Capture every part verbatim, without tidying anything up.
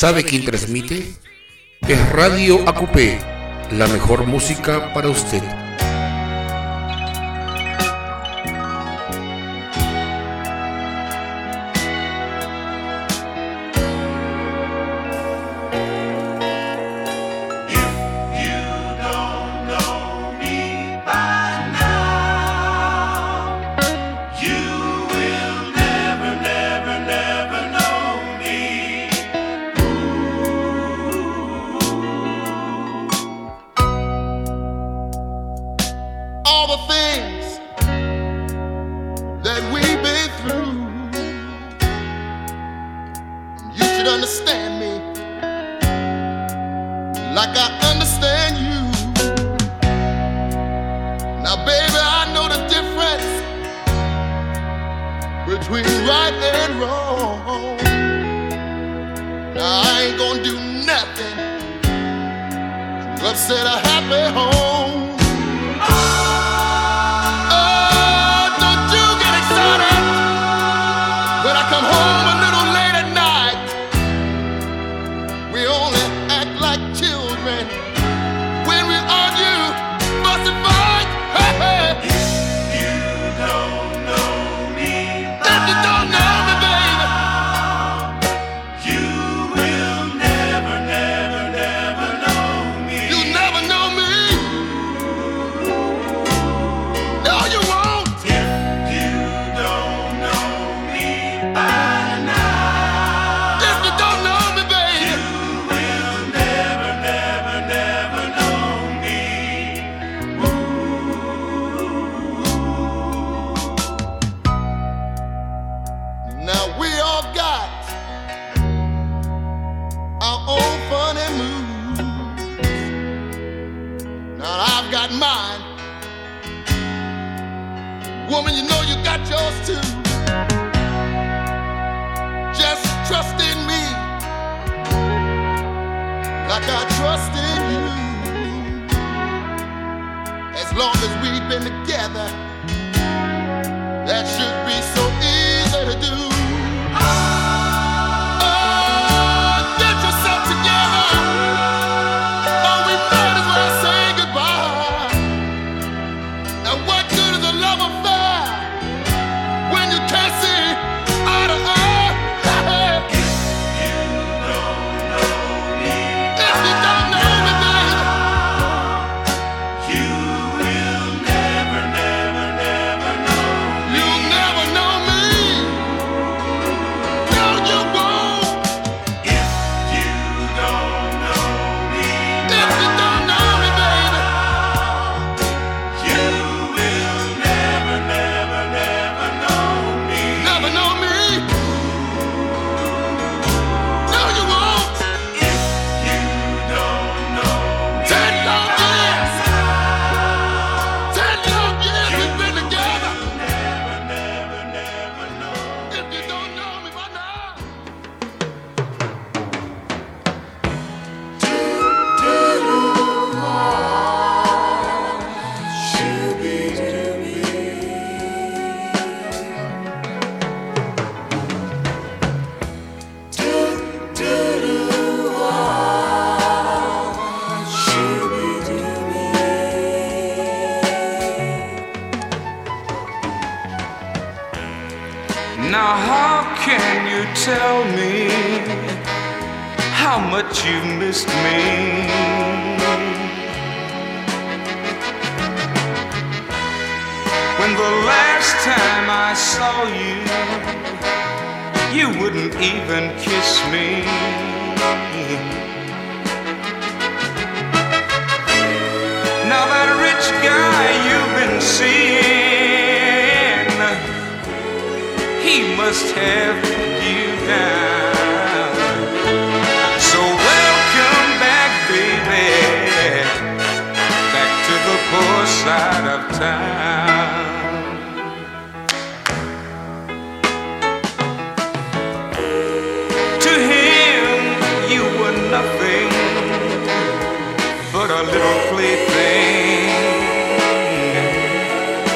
¿Sabe quién transmite? Es Radio A Q P, la mejor música para usted. Now how can you tell me how much you've missed me? When the last time I saw you, you wouldn't even kiss me. Now that rich guy you've been seeing, he must have you down. So welcome back, baby, back to the poor side of town. To him you were nothing but a little plaything.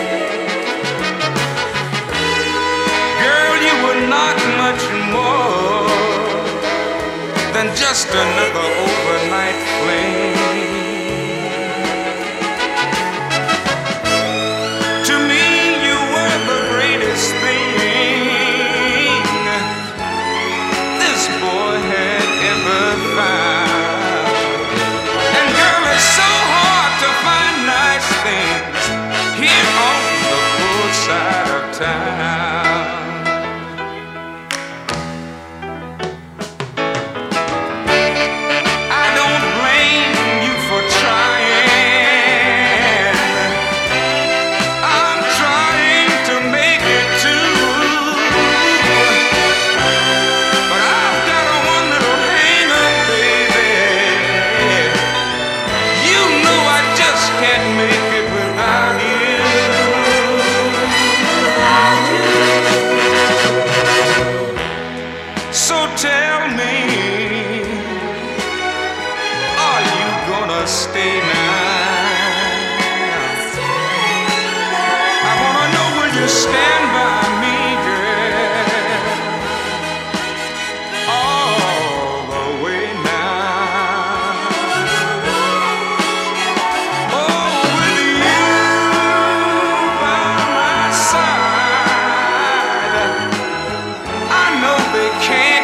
Not much more another overnight fling. To me, you were the greatest thing this boy had ever found. And girl, it's so hard to find nice things here on the poor side of town.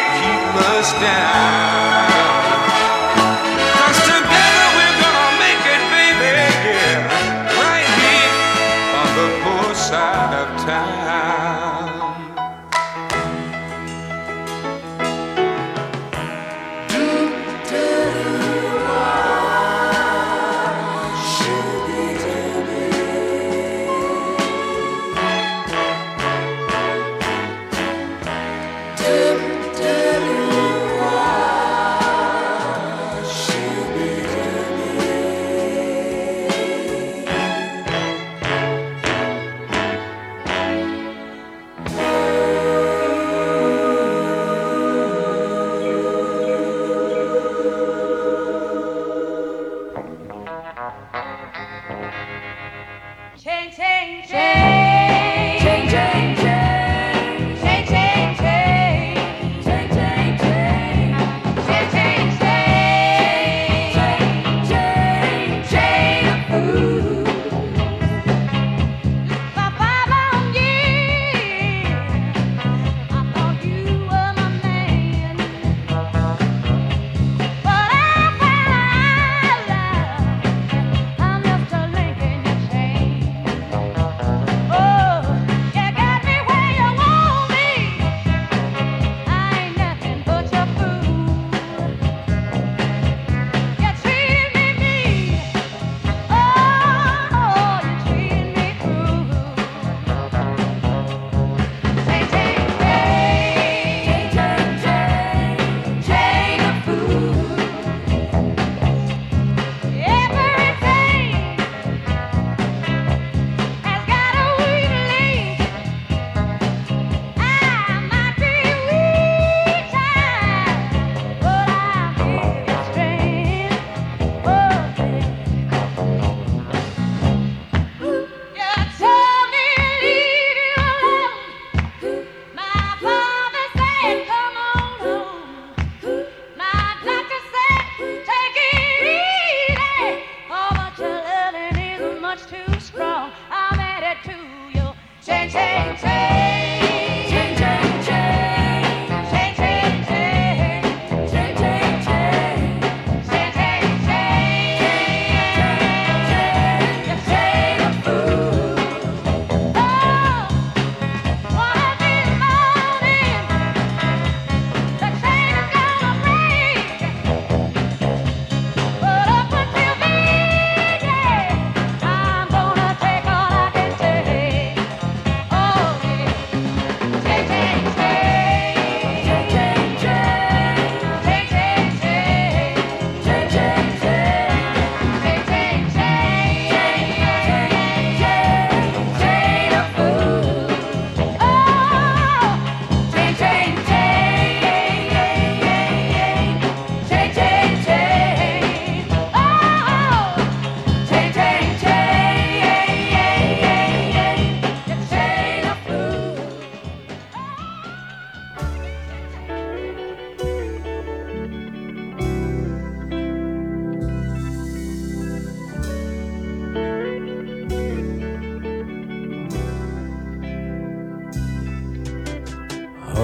Down. 'Cause together we're gonna make it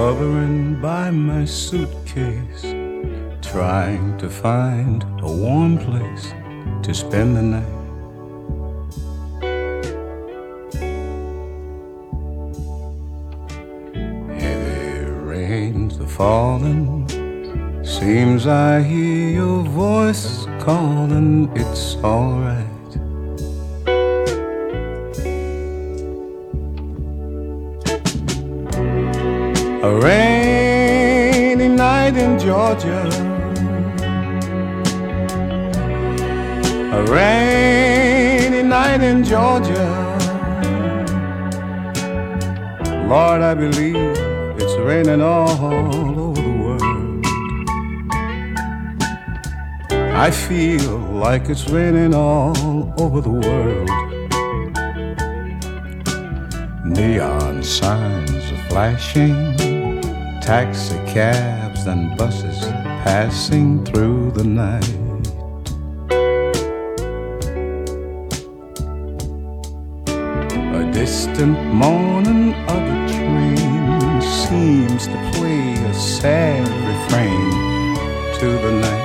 hovering by my suitcase, trying to find a warm place to spend the night. Heavy rains are falling, seems I hear your voice calling, it's alright. A rainy night in Georgia, a rainy night in Georgia. Lord, I believe it's raining all over the world. I feel like it's raining all over the world. Neon signs are flashing, taxi cabs and buses passing through the night. A distant moaning of a train seems to play a sad refrain to the night.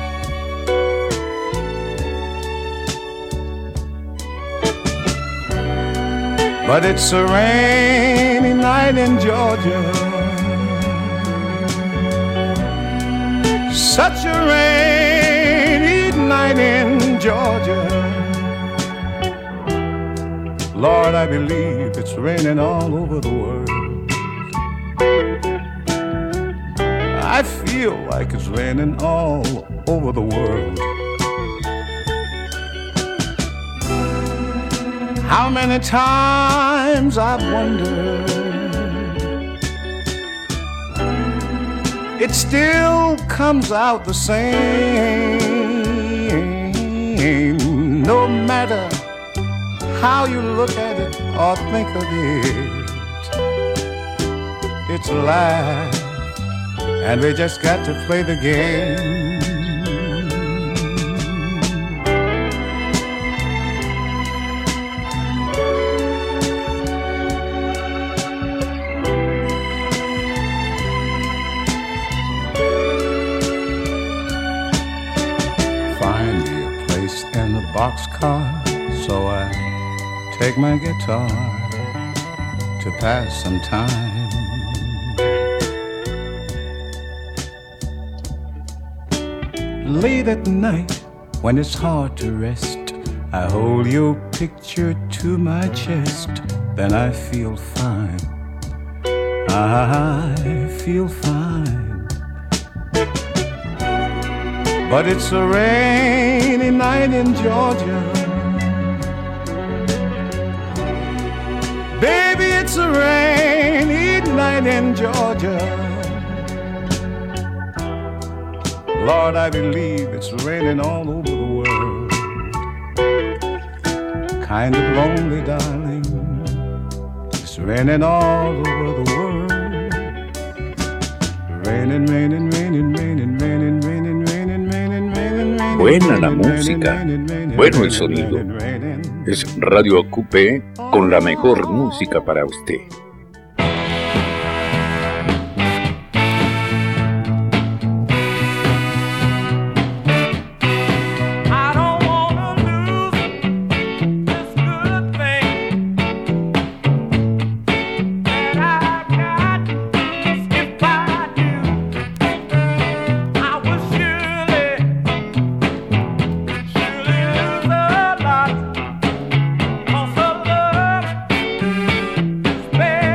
But it's a rainy night in Georgia, such a rainy night in Georgia. Lord, I believe it's raining all over the world. I feel like it's raining all over the world. How many times I've wondered, it still comes out the same. No matter how you look at it or think of it, it's life, and we just got to play the game. Boxcar, so I take my guitar to pass some time. Late at night, when it's hard to rest, I hold your picture to my chest, then I feel fine. I feel fine. But it's a rainy night in Georgia. Baby, it's a rainy night in Georgia. Lord, I believe it's raining all over the world. Kind of lonely, darling. It's raining all over the world. Raining, raining, raining, raining, raining, raining, raining, raining, raining. Buena la música, bueno el sonido. Es Radio A Q P con la mejor música para usted. Baby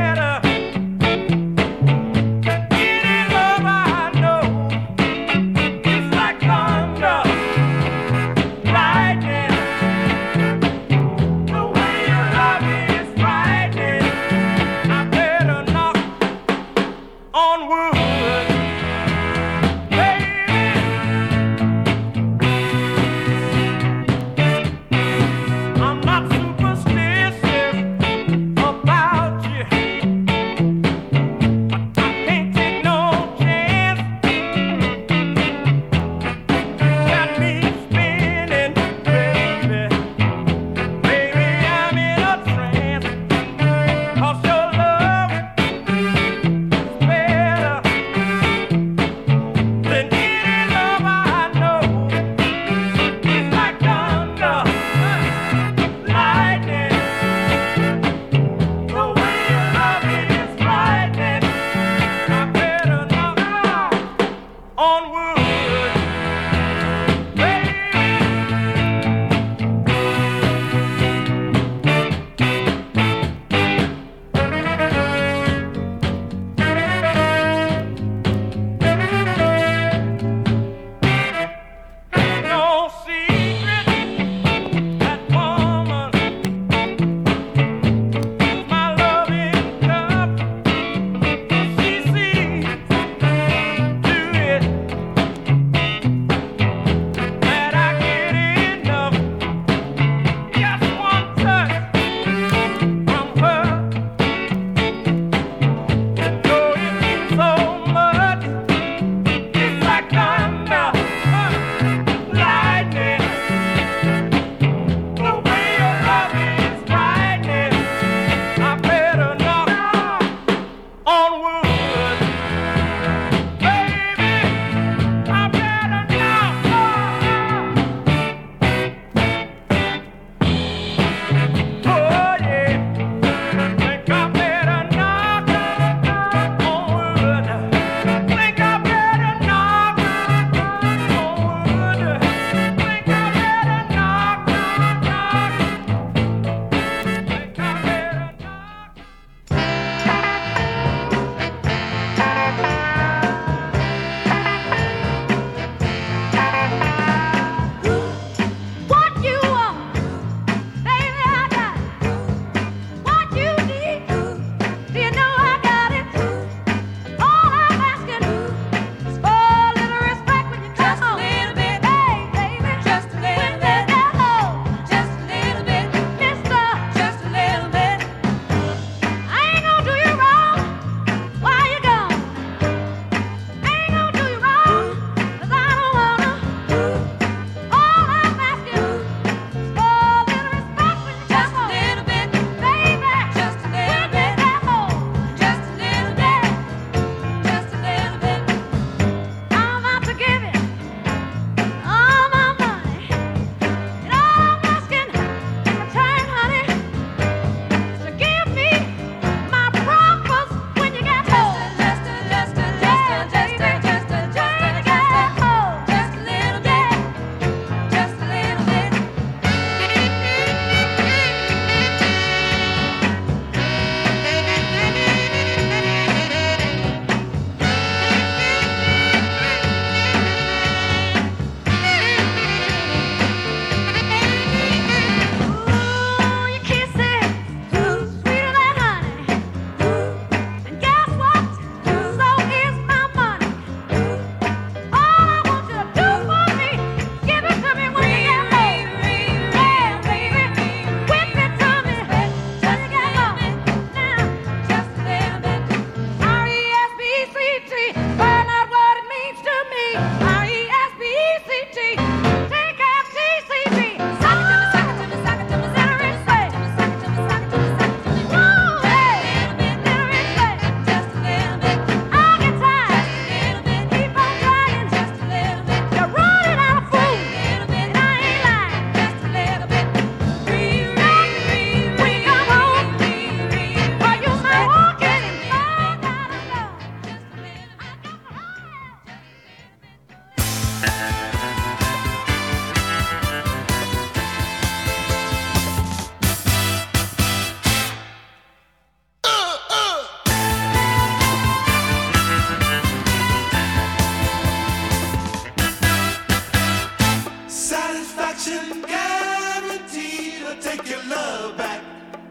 Satisfaction guaranteed to take your love back.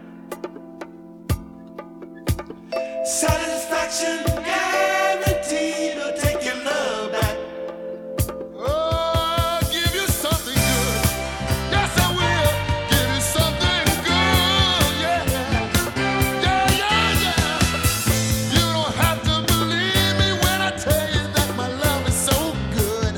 Satisfaction guaranteed to take your love back. Oh, give you something good. Yes, I will. Give you something good. Yeah, yeah, yeah, yeah. You don't have to believe me when I tell you that my love is so good.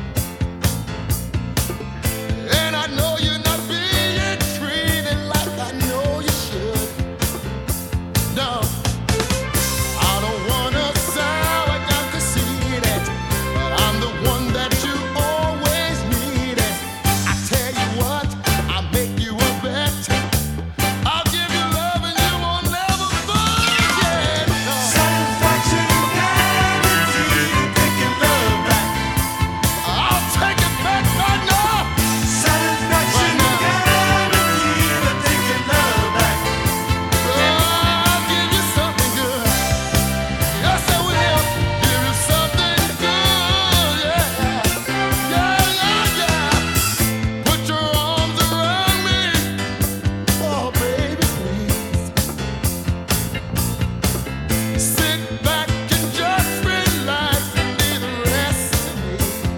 And I know you're not being treated like I know you should. No. I don't wanna sound like I'm conceited, but I'm the one that you always needed. I tell you what, I'll make you a bet. I'll give you love and you will never forget. No. Satisfaction guaranteed to take your love back. I'll take it back right now. Satisfaction guaranteed to take your love back. Oh, I'll give you something good. Yes, I will. Give you something good. Yeah, yeah, yeah, yeah. Put your arms around me. Oh, baby, please. Sit back and just relax and leave the rest to me.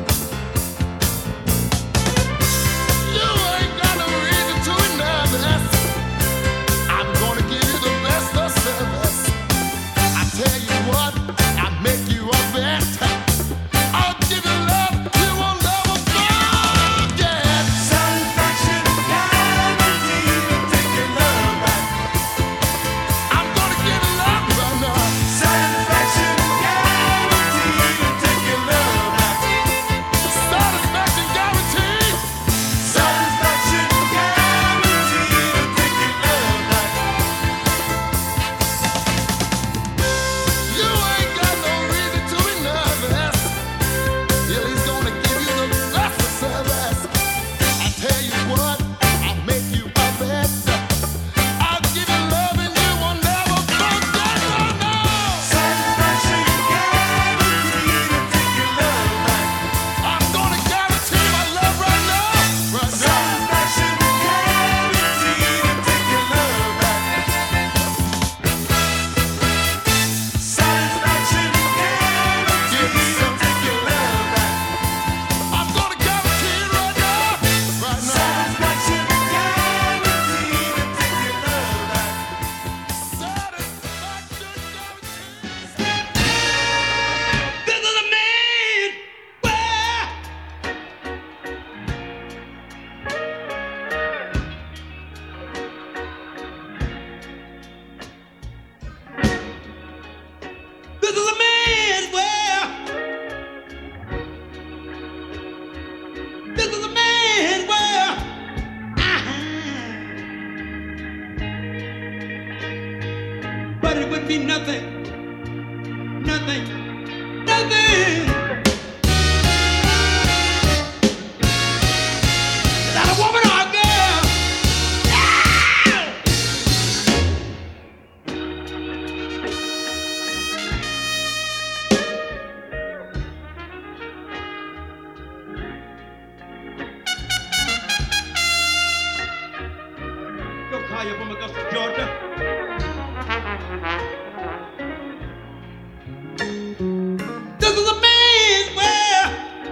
You ain't got no reason to be nervous. I'm gonna give you the best of service. I tell you what, I'll make you a bet. I'll give you love you will never forget. Satisfaction guaranteed to take your love back. I'm gonna give you love right now. Satisfaction guaranteed to take your love back. Satisfaction guaranteed. Satisfaction guaranteed to take your love back. You ain't got no reason to be nervous. Yeah, he's gonna give you the best of service. I tell you what, I'll make you a bet. I'll give you love and you will never forget. Oh no! Satisfaction guaranteed to take your love back. I'm gonna guarantee my love right now. Right now. Satisfaction guaranteed to take your love back. Satisfaction guaranteed to take your love back. I'm gonna guarantee it right now. Right now. Satisfaction guaranteed to take your love back. Satisfaction guaranteed. This is a man where This is a man where This is a man where But it would be nothing, nothing, nothing without a woman or a girl. Go call you from Augusta, Georgia. This is a man's world.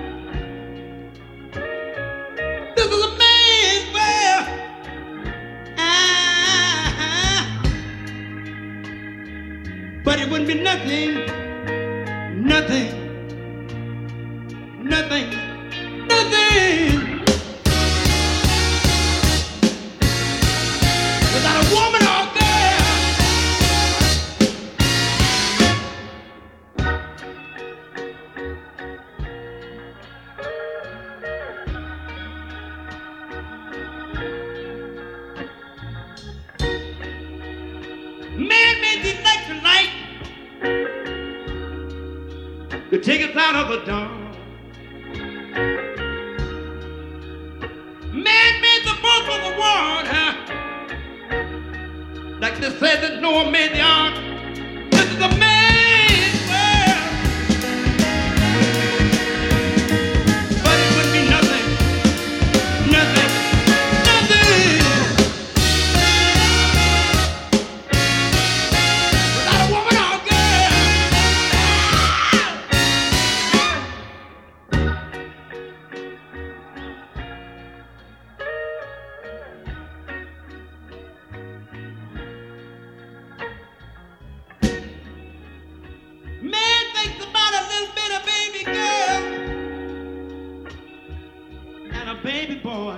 This is a man's world. Ah, but it wouldn't be nothing, nothing, nothing, nothing without a woman or a girl. Man made the electric light to take us out of the dark. Man made the boat for the water, like they said that Noah made the ark. This is a man's world. But it would be nothing, nothing. a baby boy.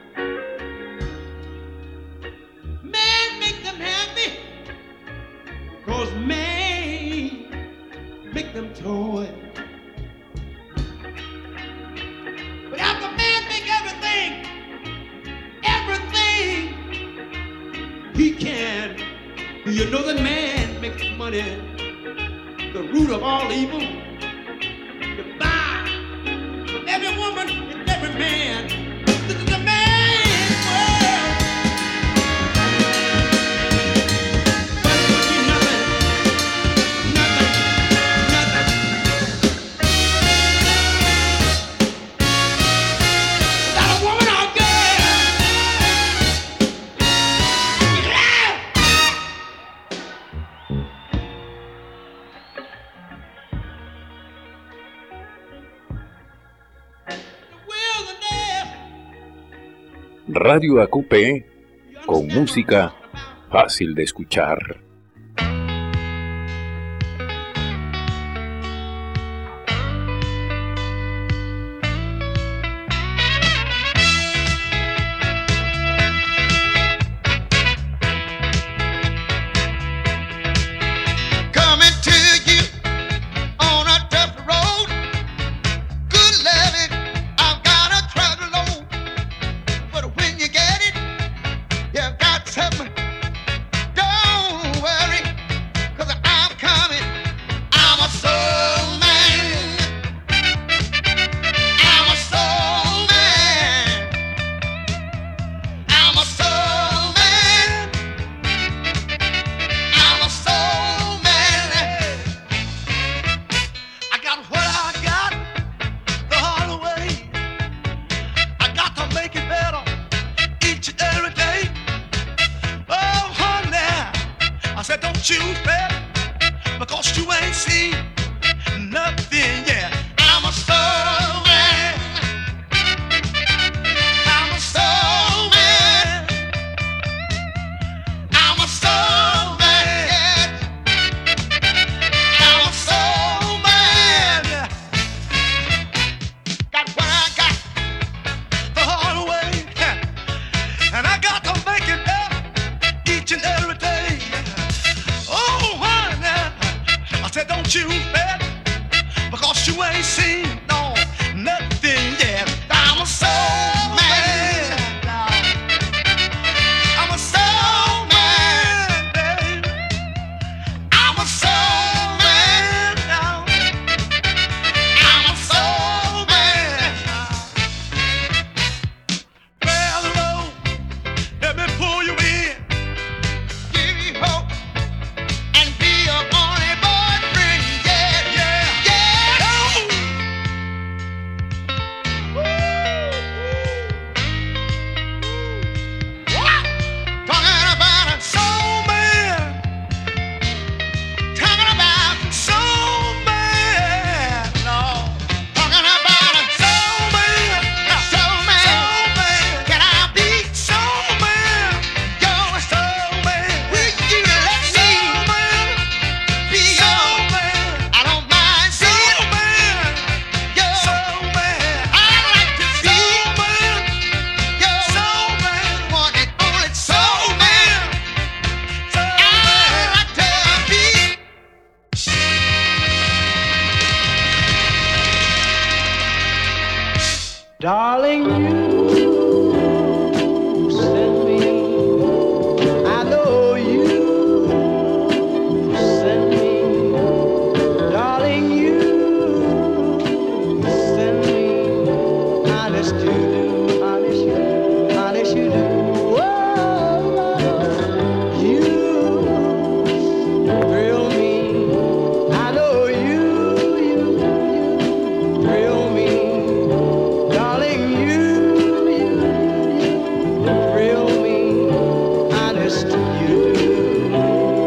Man make them happy, cause man make them toy. But after man make everything, everything he can, do you know that man makes money the root of all evil? You buy from every woman and every man. This is the man's world. But it would be nothing, nothing, nothing. Without a woman or girl. Yeah! Radio A Q P, con música fácil de escuchar. Coming to you on a tough road. Good loving, I've got a truckload. But when you get it, you've got something. Don't worry, 'cause I'm coming. I'm a soul man. I'm a soul man. I'm a soul man. I'm a soul man. I got what I got the hard way. I got to make it better each and every day. Oh, honey, I said, don't you fret, because you ain't seen nothing yet. I'm a soul man. I'm a soul man. I'm a soul man. I'm a soul man. Got what I got the hard way, and I got to make it better each and every day. Oh, honey, I said, don't you bet, because you ain't seen no nothing yet. I'm a soul man. I'm a soul man, baby. I'm a soul man. I'm a soul man. Well, Lord, let me pull you in, give you hope, and be your only boyfriend. Yeah, yeah, yeah. Oh. What? Talking about a soul man. Talking about soul man. No. Talking about a soul man. Soul man. Soul man. Can I be soul man? You're a soul man. Will you let me be your man? I don't mind soul man. You're soul man. I'd like to be your soul man. One and only soul man. I'd like to be. Darling, you sent me. I know you sent me. Darling, you sent me. Honest you do, honest you do, honest you do. Whoa, you thrill me. I know you, you, you thrill me. Darling, you, you, you thrill me, honest you do.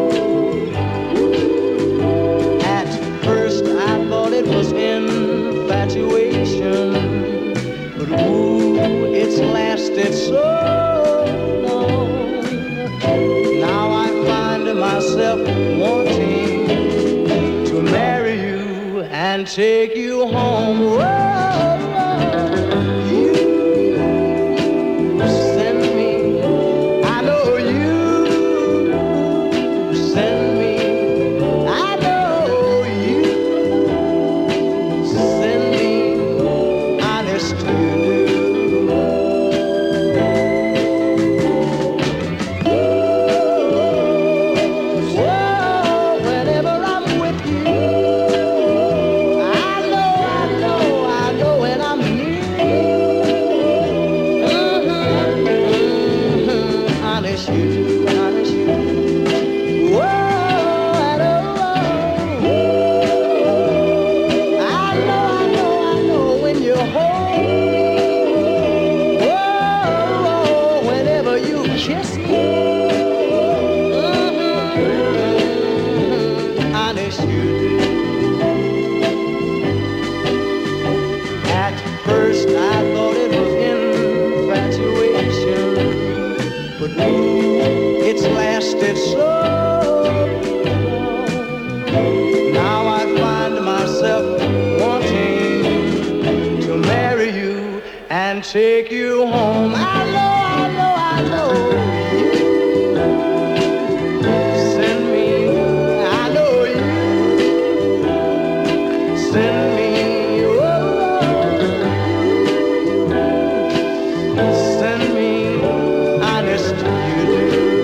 At first I thought it was infatuation, but ooh, it's lasted so long. Now I find myself wanting to marry you and take you home. Whoa, you It's lasted so long. Now I find myself wanting to marry you and take you home. I know, I know, I know. Send me, I know you. Send me, oh, send me, honest you do.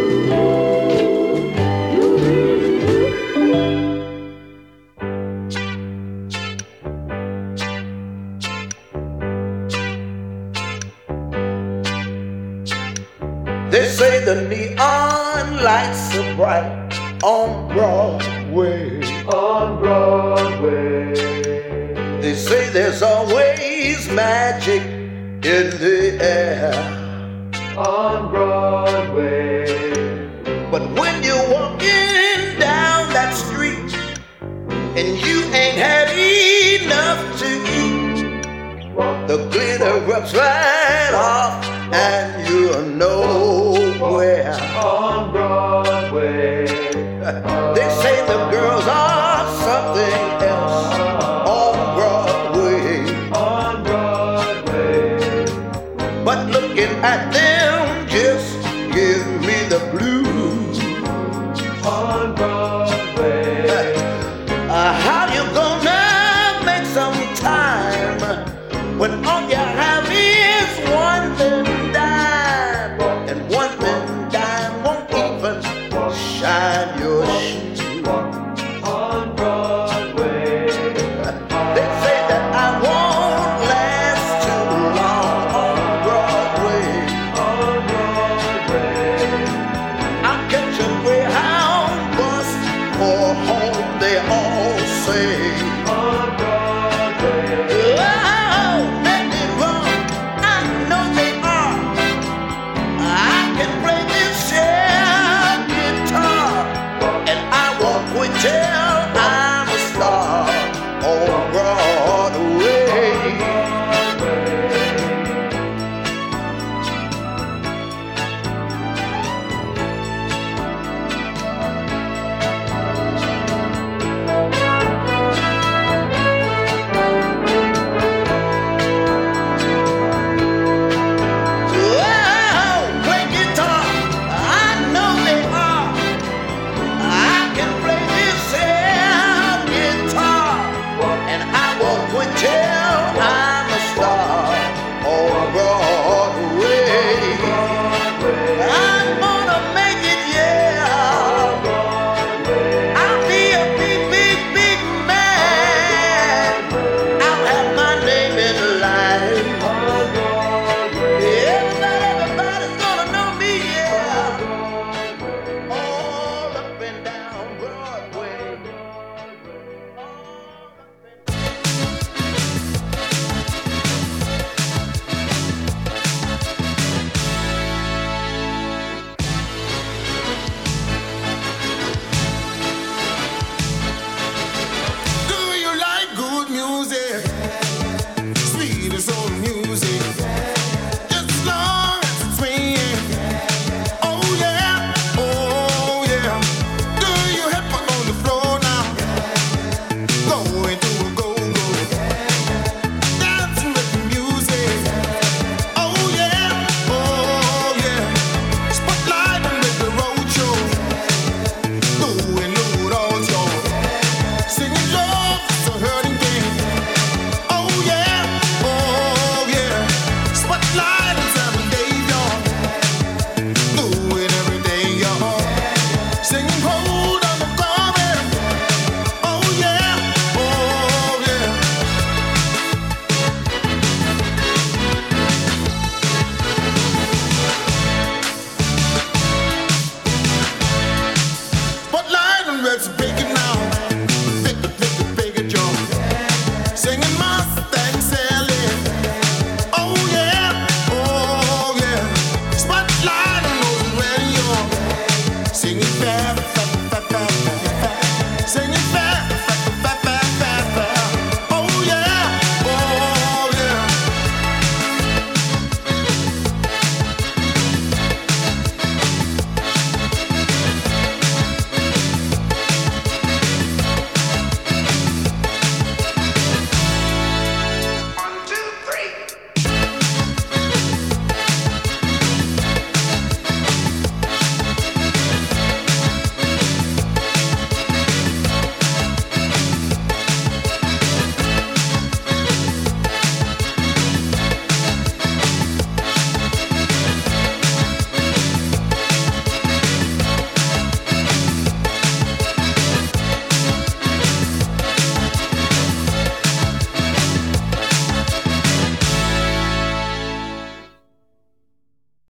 They say the neon lights are bright on Broadway. On Broadway. They say there's always magic in the air. On Broadway. But when you're walking down that street and you ain't had enough to eat, the glitter rubs right off and you're nowhere. On Broadway. They say the girls are something else. On Broadway. On Broadway. But looking at them just gives me the blues. On Broadway.